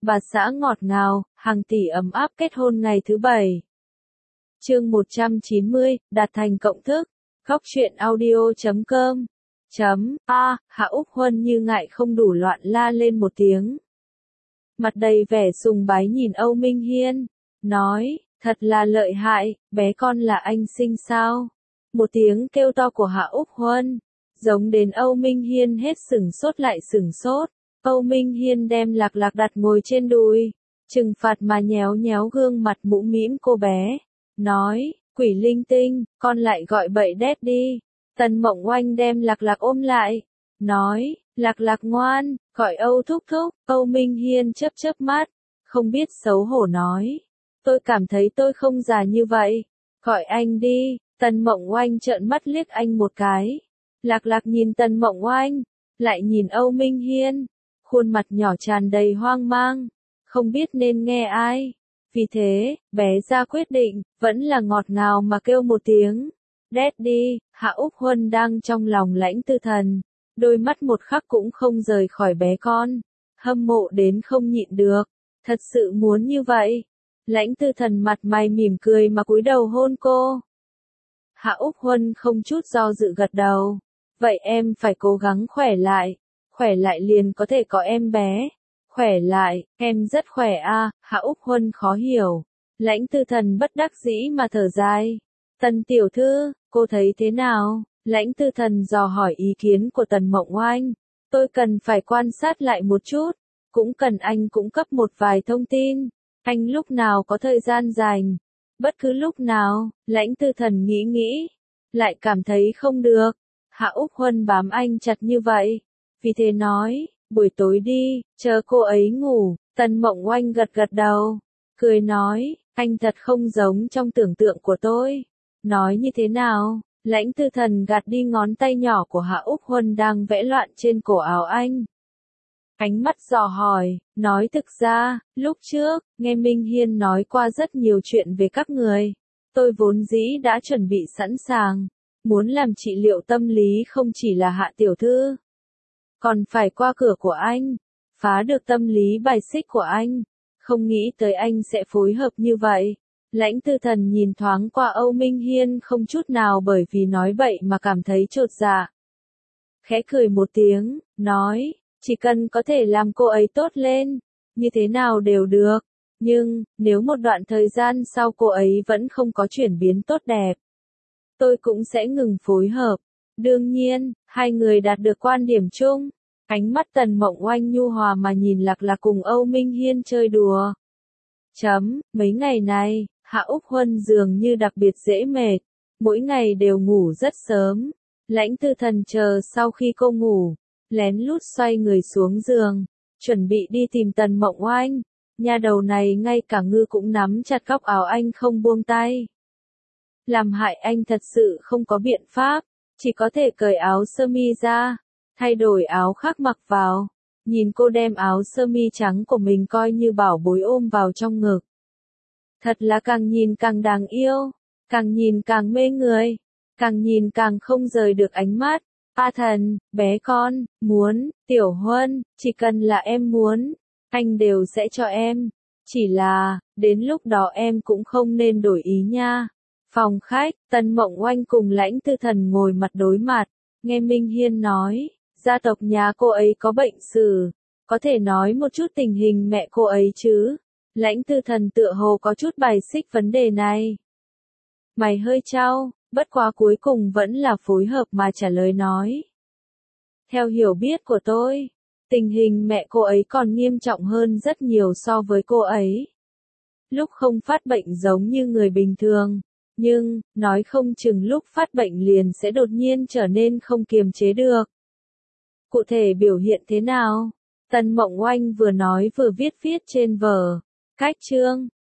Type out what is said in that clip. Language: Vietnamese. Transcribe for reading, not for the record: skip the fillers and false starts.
bà xã ngọt ngào, hàng tỷ ấm áp kết hôn ngày thứ 7. Chương 190, đạt thành cộng thức. Góc truyện audio.com. Hạ Úc Huân như ngại không đủ loạn la lên một tiếng. Mặt đầy vẻ sùng bái nhìn Âu Minh Hiên, nói, thật là lợi hại, bé con là anh sinh sao? Một tiếng kêu to của Hạ Úc Huân, giống đến Âu Minh Hiên hết sửng sốt lại sửng sốt. Âu Minh Hiên đem Lạc Lạc đặt ngồi trên đùi, trừng phạt mà nhéo nhéo gương mặt mũm mĩm cô bé, nói, quỷ linh tinh, con lại gọi bậy đét đi. Tần Mộng Oanh đem Lạc Lạc ôm lại, nói, Lạc Lạc ngoan, gọi Âu thúc thúc. Âu Minh Hiên chớp chớp mắt, không biết xấu hổ nói, tôi cảm thấy tôi không già như vậy, gọi anh đi. Tần Mộng Oanh trợn mắt liếc anh một cái. Lạc Lạc nhìn Tần Mộng Oanh, lại nhìn Âu Minh Hiên, khuôn mặt nhỏ tràn đầy hoang mang, không biết nên nghe ai. Vì thế, bé ra quyết định, vẫn là ngọt ngào mà kêu một tiếng, đét đi. Hạ Úc Huân đang trong lòng Lãnh Tư Thần, đôi mắt một khắc cũng không rời khỏi bé con, hâm mộ đến không nhịn được, thật sự muốn như vậy. Lãnh Tư Thần mặt mày mỉm cười mà cúi đầu hôn cô. Hạ Úc Huân không chút do dự gật đầu, vậy em phải cố gắng khỏe lại liền có thể có em bé. Khỏe lại, em rất khỏe à. Hạ Úc Huân khó hiểu. Lãnh Tư Thần bất đắc dĩ mà thở dài. Tần tiểu thư, cô thấy thế nào? Lãnh Tư Thần dò hỏi ý kiến của Tần Mộng Oanh. Tôi cần phải quan sát lại một chút, cũng cần anh cung cấp một vài thông tin. Anh lúc nào có thời gian rảnh? Bất cứ lúc nào. Lãnh Tư Thần nghĩ, lại cảm thấy không được. Hạ Úc Huân bám anh chặt như vậy, vì thế nói, buổi tối đi, chờ cô ấy ngủ. Tần Mộng Oanh gật đầu, cười nói, anh thật không giống trong tưởng tượng của tôi. Nói như thế nào? Lãnh Tư Thần gạt đi ngón tay nhỏ của Hạ Úc Huân đang vẽ loạn trên cổ áo anh. Ánh mắt dò hỏi, nói thực ra, lúc trước, nghe Minh Hiên nói qua rất nhiều chuyện về các người. Tôi vốn dĩ đã chuẩn bị sẵn sàng, muốn làm trị liệu tâm lý không chỉ là Hạ tiểu thư, còn phải qua cửa của anh, phá được tâm lý bài xích của anh. Không nghĩ tới anh sẽ phối hợp như vậy. Lãnh Tư Thần nhìn thoáng qua Âu Minh Hiên không chút nào bởi vì nói bậy mà cảm thấy chột dạ. Khẽ cười một tiếng, nói, chỉ cần có thể làm cô ấy tốt lên, như thế nào đều được. Nhưng, nếu một đoạn thời gian sau cô ấy vẫn không có chuyển biến tốt đẹp, tôi cũng sẽ ngừng phối hợp. Đương nhiên, hai người đạt được quan điểm chung. Ánh mắt Tần Mộng Oanh nhu hòa mà nhìn Lạc Lạc cùng Âu Minh Hiên chơi đùa. Mấy ngày này, Hạ Úc Huân dường như đặc biệt dễ mệt, mỗi ngày đều ngủ rất sớm. Lãnh Tư Thần chờ sau khi cô ngủ, lén lút xoay người xuống giường, chuẩn bị đi tìm Tần Mộng Oanh. Nhà đầu này ngay cả ngư cũng nắm chặt góc áo anh không buông tay. Làm hại anh thật sự không có biện pháp, chỉ có thể cởi áo sơ mi ra, thay đổi áo khác mặc vào. Nhìn cô đem áo sơ mi trắng của mình coi như bảo bối ôm vào trong ngực. Thật là càng nhìn càng đáng yêu, càng nhìn càng mê người, càng nhìn càng không rời được ánh mắt. A Thần, bé con, muốn, Tiểu Huân, chỉ cần là em muốn, anh đều sẽ cho em. Chỉ là, đến lúc đó em cũng không nên đổi ý nha. Phòng khách, Tần Mộng Oanh cùng Lãnh Tư Thần ngồi mặt đối mặt, nghe Minh Hiên nói, gia tộc nhà cô ấy có bệnh sử, có thể nói một chút tình hình mẹ cô ấy chứ? Lãnh Tư Thần tựa hồ có chút bài xích vấn đề này. Mày hơi chau, bất quá cuối cùng vẫn là phối hợp mà trả lời nói. Theo hiểu biết của tôi, tình hình mẹ cô ấy còn nghiêm trọng hơn rất nhiều so với cô ấy. Lúc không phát bệnh giống như người bình thường, nhưng, nói không chừng lúc phát bệnh liền sẽ đột nhiên trở nên không kiềm chế được. Cụ thể biểu hiện thế nào? Tần Mộng Oanh vừa nói vừa viết trên vở. Cách chương,